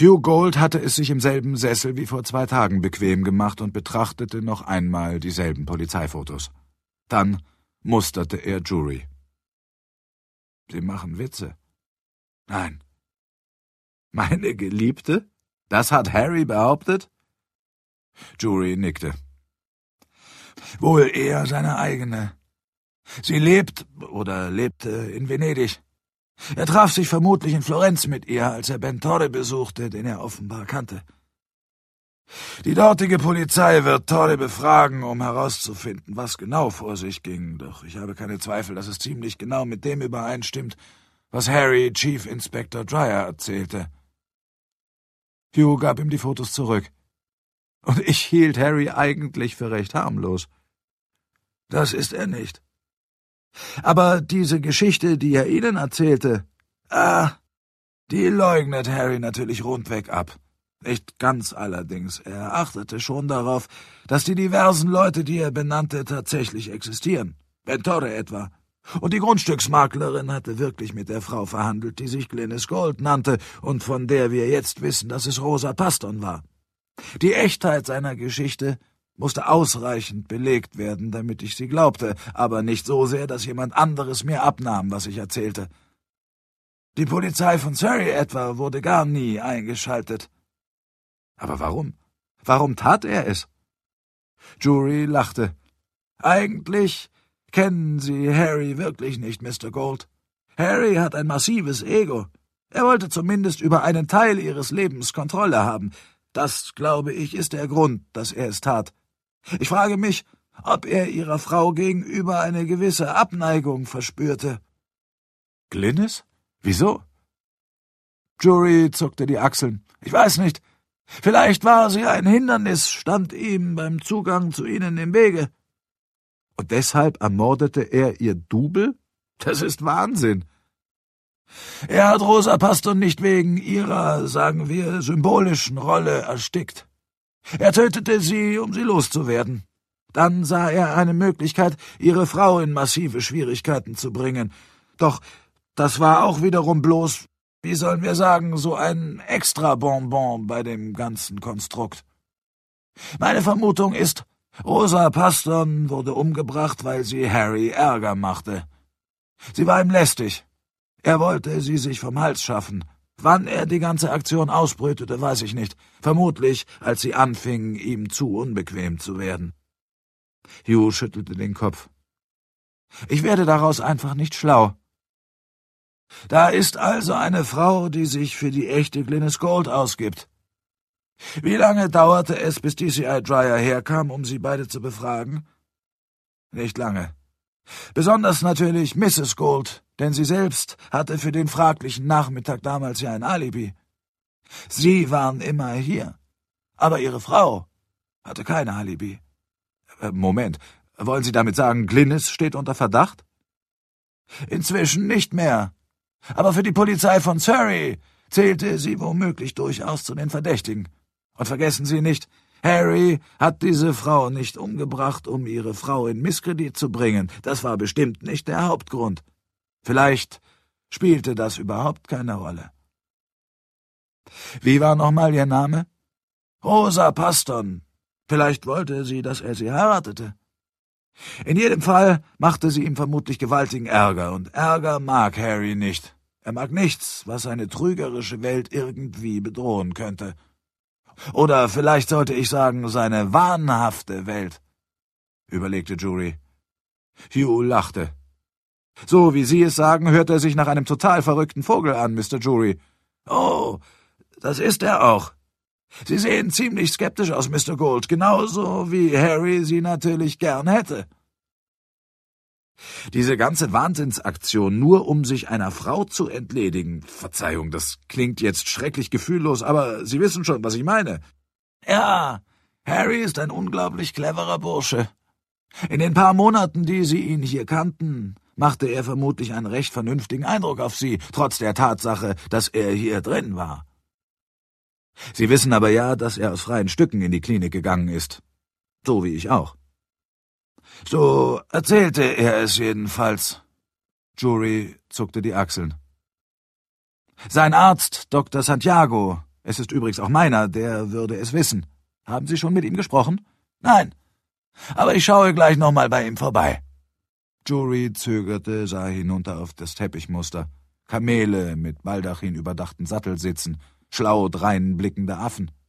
Hugh Gold hatte es sich im selben Sessel wie vor 2 Tagen bequem gemacht und betrachtete noch einmal dieselben Polizeifotos. Dann musterte er Jury. »Sie machen Witze.« »Nein.« »Meine Geliebte? Das hat Harry behauptet?« Jury nickte. »Wohl eher seine eigene. Sie lebt oder lebte in Venedig. Er traf sich vermutlich in Florenz mit ihr, als er Ben Torre besuchte, den er offenbar kannte. Die dortige Polizei wird Torre befragen, um herauszufinden, was genau vor sich ging, doch ich habe keine Zweifel, dass es ziemlich genau mit dem übereinstimmt, was Harry Chief Inspector Dreyer erzählte.« Hugh gab ihm die Fotos zurück. »Und ich hielt Harry eigentlich für recht harmlos.« »Das ist er nicht. Aber diese Geschichte, die er Ihnen erzählte, die leugnet Harry natürlich rundweg ab. Nicht ganz allerdings. Er achtete schon darauf, dass die diversen Leute, die er benannte, tatsächlich existieren. Ben Torre etwa. Und die Grundstücksmaklerin hatte wirklich mit der Frau verhandelt, die sich Glynis Gold nannte und von der wir jetzt wissen, dass es Rosa Paston war. Die Echtheit seiner Geschichte musste ausreichend belegt werden, damit ich sie glaubte, aber nicht so sehr, dass jemand anderes mir abnahm, was ich erzählte. Die Polizei von Surrey etwa wurde gar nie eingeschaltet. Aber warum? Warum tat er es? Jury lachte. Eigentlich kennen Sie Harry wirklich nicht, Mr. Gold. Harry hat ein massives Ego. Er wollte zumindest über einen Teil Ihres Lebens Kontrolle haben. Das, glaube ich, ist der Grund, dass er es tat. Ich frage mich, ob er Ihrer Frau gegenüber eine gewisse Abneigung verspürte.« »Glynis? Wieso?« Jury zuckte die Achseln. »Ich weiß nicht. Vielleicht war sie ein Hindernis, stand ihm beim Zugang zu Ihnen im Wege.« »Und deshalb ermordete er Ihr Double? Das ist Wahnsinn.« »Er hat Rosa Paston nicht wegen ihrer, sagen wir, symbolischen Rolle erstickt. Er tötete sie, um sie loszuwerden. Dann sah er eine Möglichkeit, ihre Frau in massive Schwierigkeiten zu bringen. Doch das war auch wiederum bloß, wie sollen wir sagen, so ein Extra-Bonbon bei dem ganzen Konstrukt. Meine Vermutung ist, Rosa Paston wurde umgebracht, weil sie Harry Ärger machte. Sie war ihm lästig. Er wollte sie sich vom Hals schaffen. Wann er die ganze Aktion ausbrütete, weiß ich nicht. Vermutlich, als sie anfing, ihm zu unbequem zu werden.« Hugh schüttelte den Kopf. »Ich werde daraus einfach nicht schlau. Da ist also eine Frau, die sich für die echte Glynis Gold ausgibt. Wie lange dauerte es, bis DCI Dreyer herkam, um sie beide zu befragen?« »Nicht lange. Besonders natürlich Mrs. Gold, denn sie selbst hatte für den fraglichen Nachmittag damals ja ein Alibi. Sie waren immer hier, aber ihre Frau hatte kein Alibi.« »Moment, wollen Sie damit sagen, Glynis steht unter Verdacht?« »Inzwischen nicht mehr. Aber für die Polizei von Surrey zählte sie womöglich durchaus zu den Verdächtigen. Und vergessen Sie nicht, Harry hat diese Frau nicht umgebracht, um ihre Frau in Misskredit zu bringen. Das war bestimmt nicht der Hauptgrund. Vielleicht spielte das überhaupt keine Rolle.« »Wie war nochmal Ihr Name?« »Rosa Paston. Vielleicht wollte sie, dass er sie heiratete. In jedem Fall machte sie ihm vermutlich gewaltigen Ärger, und Ärger mag Harry nicht. Er mag nichts, was seine trügerische Welt irgendwie bedrohen könnte. Oder vielleicht sollte ich sagen, seine wahnhafte Welt«, überlegte Jury. Hugh lachte. »So wie Sie es sagen, hört er sich nach einem total verrückten Vogel an, Mr. Jury.« »Oh, das ist er auch. Sie sehen ziemlich skeptisch aus, Mr. Gold, genauso wie Harry Sie natürlich gern hätte.« Diese ganze Wahnsinnsaktion, nur um sich einer Frau zu entledigen, Verzeihung, das klingt jetzt schrecklich gefühllos, aber Sie wissen schon, was ich meine. »Ja, Harry ist ein unglaublich cleverer Bursche. In den paar Monaten, die Sie ihn hier kannten, machte er vermutlich einen recht vernünftigen Eindruck auf Sie, trotz der Tatsache, dass er hier drin war. Sie wissen aber ja, dass er aus freien Stücken in die Klinik gegangen ist. So wie ich auch.« »So erzählte er es jedenfalls.« Jury zuckte die Achseln. »Sein Arzt, Dr. Santiago, Es ist übrigens auch meiner, der würde es wissen. Haben Sie schon mit ihm gesprochen? Nein. Aber ich schaue gleich noch mal bei ihm vorbei. Jury zögerte, sah hinunter auf das Teppichmuster. Kamele mit Baldachin überdachten Sattelsitzen, schlau dreinblickende Affen.